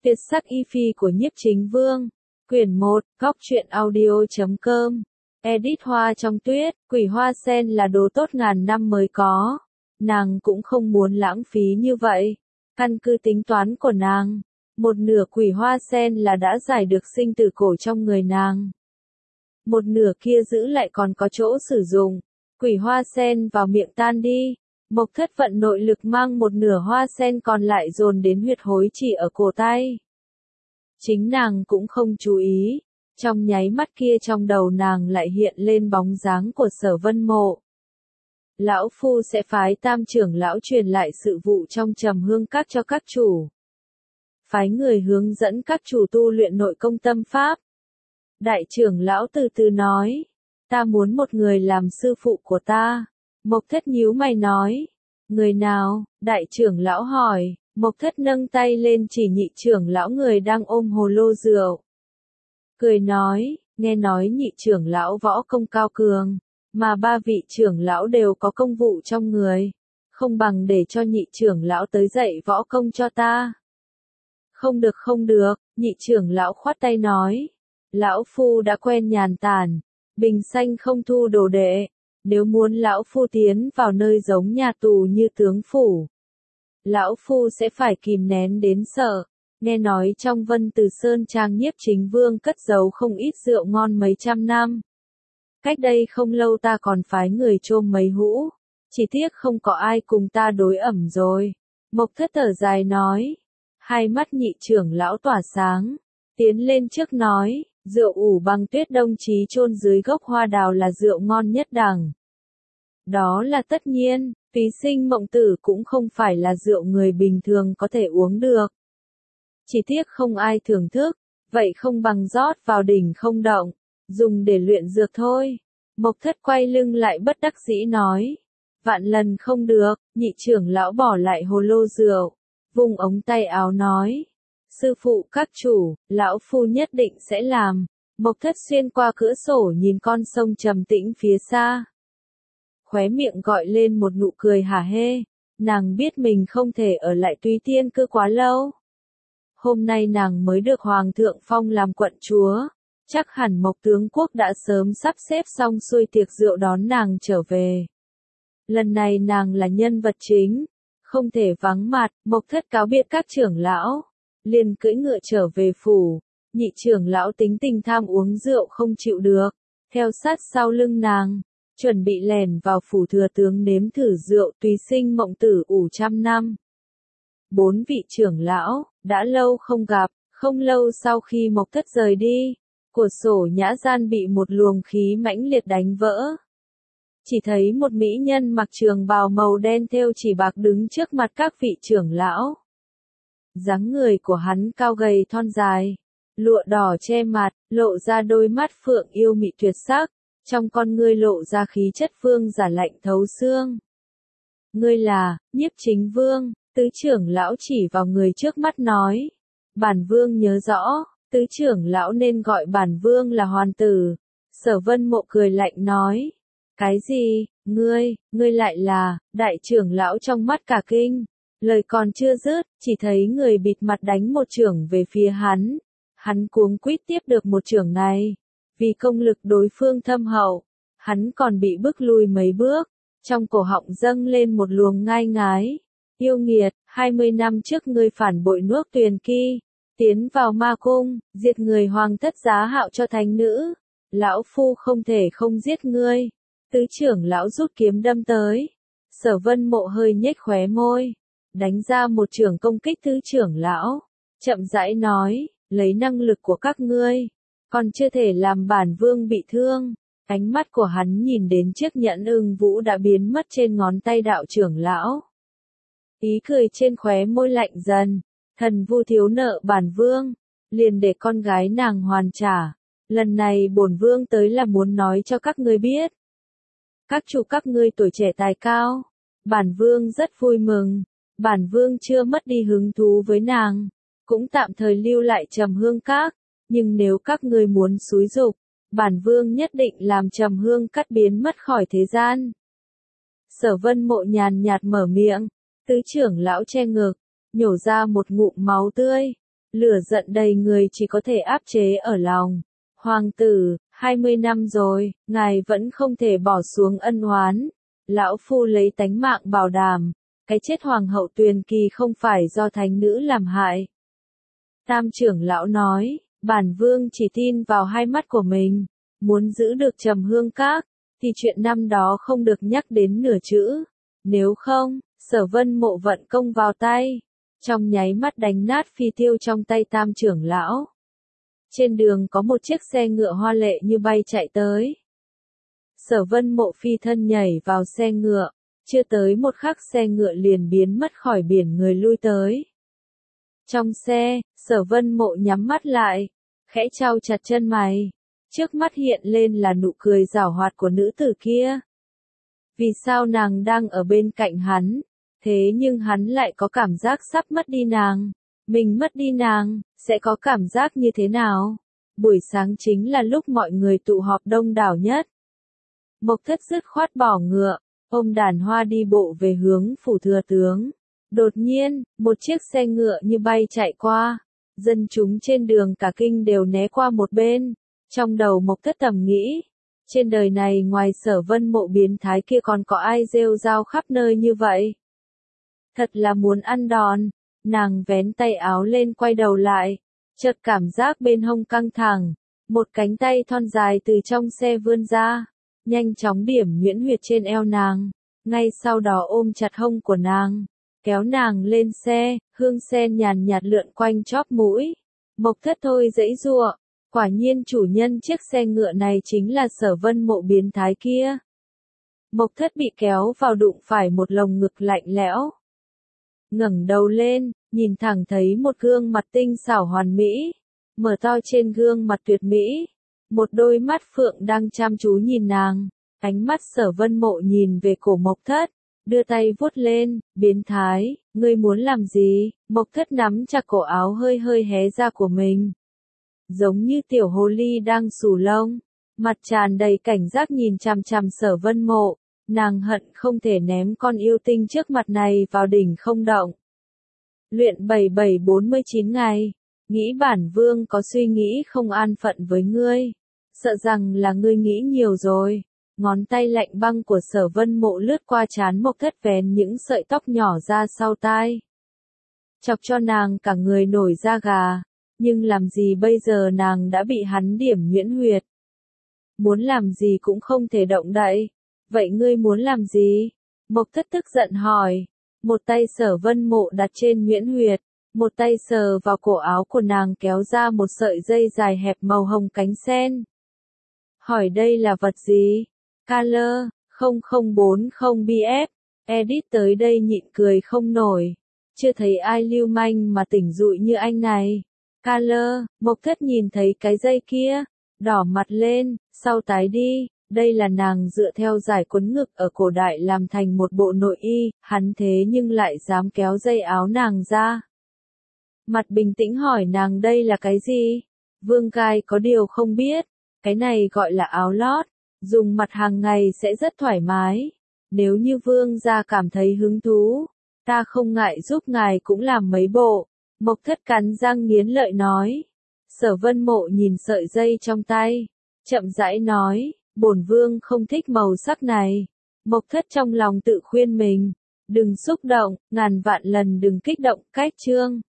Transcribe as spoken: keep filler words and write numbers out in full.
Tuyệt sắc y phi của Nhiếp Chính Vương. Quyển một, góc truyện audio chấm com. Edit Hoa trong tuyết, quỷ hoa sen là đồ tốt ngàn năm mới có. Nàng cũng không muốn lãng phí như vậy. Căn cứ tính toán của nàng, một nửa quỷ hoa sen là đã giải được sinh tử cổ trong người nàng. Một nửa kia giữ lại còn có chỗ sử dụng. Quỷ hoa sen vào miệng tan đi. Mộc Thất vận nội lực mang một nửa hoa sen còn lại dồn đến huyệt hối chỉ ở cổ tay. Chính nàng cũng không chú ý. Trong nháy mắt kia trong đầu nàng lại hiện lên bóng dáng của Sở Vân Mộ. Lão Phu sẽ phái tam trưởng lão truyền lại sự vụ trong Trầm Hương Các cho các chủ. Phái người hướng dẫn các chủ tu luyện nội công tâm pháp. Đại trưởng lão từ từ nói. Ta muốn một người làm sư phụ của ta. Mộc Thất nhíu mày nói. Người nào? Đại trưởng lão hỏi. Mộc Thất nâng tay lên chỉ nhị trưởng lão người đang ôm hồ lô rượu. Cười nói, nghe nói nhị trưởng lão võ công cao cường, mà ba vị trưởng lão đều có công vụ trong người. Không bằng để cho nhị trưởng lão tới dạy võ công cho ta. Không được không được, nhị trưởng lão khoát tay nói. Lão Phu đã quen nhàn tản, bình xanh không thu đồ đệ. Nếu muốn lão Phu tiến vào nơi giống nhà tù như tướng phủ, lão Phu sẽ phải kìm nén đến sợ. Nghe nói trong Vân Từ Sơn Trang Nhiếp Chính Vương cất giấu không ít rượu ngon mấy trăm năm. Cách đây không lâu ta còn phái người trôm mấy hũ. Chỉ tiếc không có ai cùng ta đối ẩm rồi. Mộc Thất thở dài nói. Hai mắt nhị trưởng lão tỏa sáng. Tiến lên trước nói. Rượu ủ bằng tuyết đồng chí chôn dưới gốc hoa đào là rượu ngon nhất đẳng. Đó là tất nhiên. Phí Sinh Mộng Tử cũng không phải là rượu người bình thường có thể uống được. Chỉ tiếc không ai thưởng thức, vậy không bằng rót vào đỉnh không động, dùng để luyện dược thôi. Mộc Thất quay lưng lại bất đắc dĩ nói. Vạn lần không được, nhị trưởng lão bỏ lại hồ lô rượu, vùng ống tay áo nói. Sư phụ các chủ, lão Phu nhất định sẽ làm. Mộc Thất xuyên qua cửa sổ nhìn con sông trầm tĩnh phía xa. Khóe miệng gọi lên một nụ cười hả hê, nàng biết mình không thể ở lại Túy Tiên Cư quá lâu. Hôm nay nàng mới được Hoàng thượng phong làm quận chúa, chắc hẳn Mộc tướng quốc đã sớm sắp xếp xong xuôi tiệc rượu đón nàng trở về. Lần này nàng là nhân vật chính, không thể vắng mặt. Mộc Thất cáo biệt các trưởng lão, liền cưỡi ngựa trở về phủ. Nhị trưởng lão tính tình tham uống rượu không chịu được, theo sát sau lưng nàng, chuẩn bị lèn vào phủ thừa tướng nếm thử rượu Tùy Sinh Mộng Tử ủ trăm năm. Bốn vị trưởng lão, đã lâu không gặp. Không lâu sau khi Mộc Thất rời đi, cửa sổ nhã gian bị một luồng khí mãnh liệt đánh vỡ. Chỉ thấy một mỹ nhân mặc trường bào màu đen thêu chỉ bạc đứng trước mặt các vị trưởng lão. Dáng người của hắn cao gầy thon dài, lụa đỏ che mặt, lộ ra đôi mắt phượng yêu mị tuyệt sắc, trong con ngươi lộ ra khí chất vương giả lạnh thấu xương. Ngươi là Nhiếp Chính Vương. Tứ trưởng lão chỉ vào người trước mắt nói. Bản vương nhớ rõ, tứ trưởng lão nên gọi bản vương là hoàn tử. Sở Vân Mộ cười lạnh nói. Cái gì, ngươi, ngươi lại là, đại trưởng lão trong mắt cả kinh. Lời còn chưa dứt, chỉ thấy người bịt mặt đánh một chưởng về phía hắn. Hắn cuống quýt tiếp được một chưởng này. Vì công lực đối phương thâm hậu, hắn còn bị bức lui mấy bước. Trong cổ họng dâng lên một luồng ngai ngái. Yêu nghiệt, hai mươi năm trước ngươi phản bội nước Tuyền Kỳ, tiến vào ma cung, diệt người Hoàng thất giá hạo cho thánh nữ. Lão Phu không thể không giết ngươi. Tứ trưởng lão rút kiếm đâm tới. Sở Vân Mộ hơi nhếch khóe môi, đánh ra một chưởng công kích tứ trưởng lão. Chậm rãi nói, lấy năng lực của các ngươi, còn chưa thể làm bản vương bị thương. Ánh mắt của hắn nhìn đến chiếc nhẫn ưng vũ đã biến mất trên ngón tay đạo trưởng lão. Ý cười trên khóe môi lạnh dần. Thần Vu thiếu nợ bản vương, liền để con gái nàng hoàn trả. Lần này bổn vương tới là muốn nói cho các ngươi biết. Các chủ các ngươi tuổi trẻ tài cao, bản vương rất vui mừng. Bản vương chưa mất đi hứng thú với nàng, cũng tạm thời lưu lại Trầm Hương Các. Nhưng nếu các ngươi muốn xúi giục, bản vương nhất định làm Trầm Hương Các biến mất khỏi thế gian. Sở Vân Mộ nhàn nhạt mở miệng. Tứ trưởng lão che ngực, nhổ ra một ngụm máu tươi. Lửa giận đầy người chỉ có thể áp chế ở lòng. Hoàng tử, hai mươi năm rồi, ngài vẫn không thể bỏ xuống ân oán. Lão phu lấy tánh mạng bảo đảm, cái chết hoàng hậu Tuyền Kỳ không phải do thánh nữ làm hại. Tam trưởng lão nói, bản vương chỉ tin vào hai mắt của mình, muốn giữ được Trầm Hương Các, thì chuyện năm đó không được nhắc đến nửa chữ. Nếu không, Sở Vân Mộ vận công vào tay, trong nháy mắt đánh nát phi tiêu trong tay tam trưởng lão. Trên đường có một chiếc xe ngựa hoa lệ như bay chạy tới. Sở Vân Mộ phi thân nhảy vào xe ngựa, chưa tới một khắc xe ngựa liền biến mất khỏi biển người lui tới. Trong xe, Sở Vân Mộ nhắm mắt lại, khẽ chau chặt chân mày, trước mắt hiện lên là nụ cười giảo hoạt của nữ tử kia. Vì sao nàng đang ở bên cạnh hắn, thế nhưng hắn lại có cảm giác sắp mất đi nàng, mình mất đi nàng, sẽ có cảm giác như thế nào? Buổi sáng chính là lúc mọi người tụ họp đông đảo nhất. Mộc Thất dứt khoát bỏ ngựa, ôm đàn hoa đi bộ về hướng phủ thừa tướng. Đột nhiên, một chiếc xe ngựa như bay chạy qua, dân chúng trên đường cả kinh đều né qua một bên. Trong đầu Mộc Thất thầm nghĩ, trên đời này ngoài Sở Vân Mộ biến thái kia còn có ai rêu rao khắp nơi như vậy? Thật là muốn ăn đòn. Nàng vén tay áo lên quay đầu lại, chợt cảm giác bên hông căng thẳng, một cánh tay thon dài từ trong xe vươn ra, nhanh chóng điểm nhuyễn huyệt trên eo nàng, ngay sau đó ôm chặt hông của nàng, kéo nàng lên xe, hương sen nhàn nhạt lượn quanh chóp mũi. Mộc Thất thôi giãy giụa, quả nhiên chủ nhân chiếc xe ngựa này chính là Sở Vân Mộ biến thái kia. Mộc Thất bị kéo vào đụng phải một lồng ngực lạnh lẽo. Ngẩng đầu lên, nhìn thẳng thấy một gương mặt tinh xảo hoàn mỹ, mở to trên gương mặt tuyệt mỹ, một đôi mắt phượng đang chăm chú nhìn nàng, ánh mắt Sở Vân Mộ nhìn về cổ Mộc Thất, đưa tay vuốt lên, biến thái, ngươi muốn làm gì? Mộc Thất nắm chặt cổ áo hơi hơi hé ra của mình, giống như tiểu hồ ly đang xù lông, mặt tràn đầy cảnh giác nhìn chằm chằm Sở Vân Mộ. Nàng hận không thể ném con yêu tinh trước mặt này vào đỉnh không động. Luyện bảy bảy bốn mươi chín ngày, nghĩ bản vương có suy nghĩ không an phận với ngươi, sợ rằng là ngươi nghĩ nhiều rồi. Ngón tay lạnh băng của Sở Vân Mộ lướt qua trán Mộc Thất vén những sợi tóc nhỏ ra sau tai, chọc cho nàng cả người nổi da gà, nhưng làm gì bây giờ nàng đã bị hắn điểm nhuyễn huyệt. Muốn làm gì cũng không thể động đậy. Vậy ngươi muốn làm gì? Mộc Thất tức giận hỏi. Một tay Sở Vân Mộ đặt trên nhuyễn huyệt, một tay sờ vào cổ áo của nàng kéo ra một sợi dây dài hẹp màu hồng cánh sen. Hỏi đây là vật gì? Color, không không bốn không B F, edit tới đây nhịn cười không nổi. Chưa thấy ai lưu manh mà tỉnh dụi như anh này. Color, Mộc Thất nhìn thấy cái dây kia, đỏ mặt lên, sau tái đi. Đây là nàng dựa theo giải quấn ngực ở cổ đại làm thành một bộ nội y, hắn thế nhưng lại dám kéo dây áo nàng ra. Mặt bình tĩnh hỏi nàng đây là cái gì? Vương Gai có điều không biết, cái này gọi là áo lót, dùng mặt hàng ngày sẽ rất thoải mái. Nếu như Vương gia cảm thấy hứng thú, ta không ngại giúp ngài cũng làm mấy bộ. Mộc Thất cắn răng nghiến lợi nói. Sở Vân Mộ nhìn sợi dây trong tay, chậm rãi nói. Bổn vương không thích màu sắc này. Mộc Thất trong lòng tự khuyên mình, đừng xúc động, ngàn vạn lần đừng kích động. Cách chương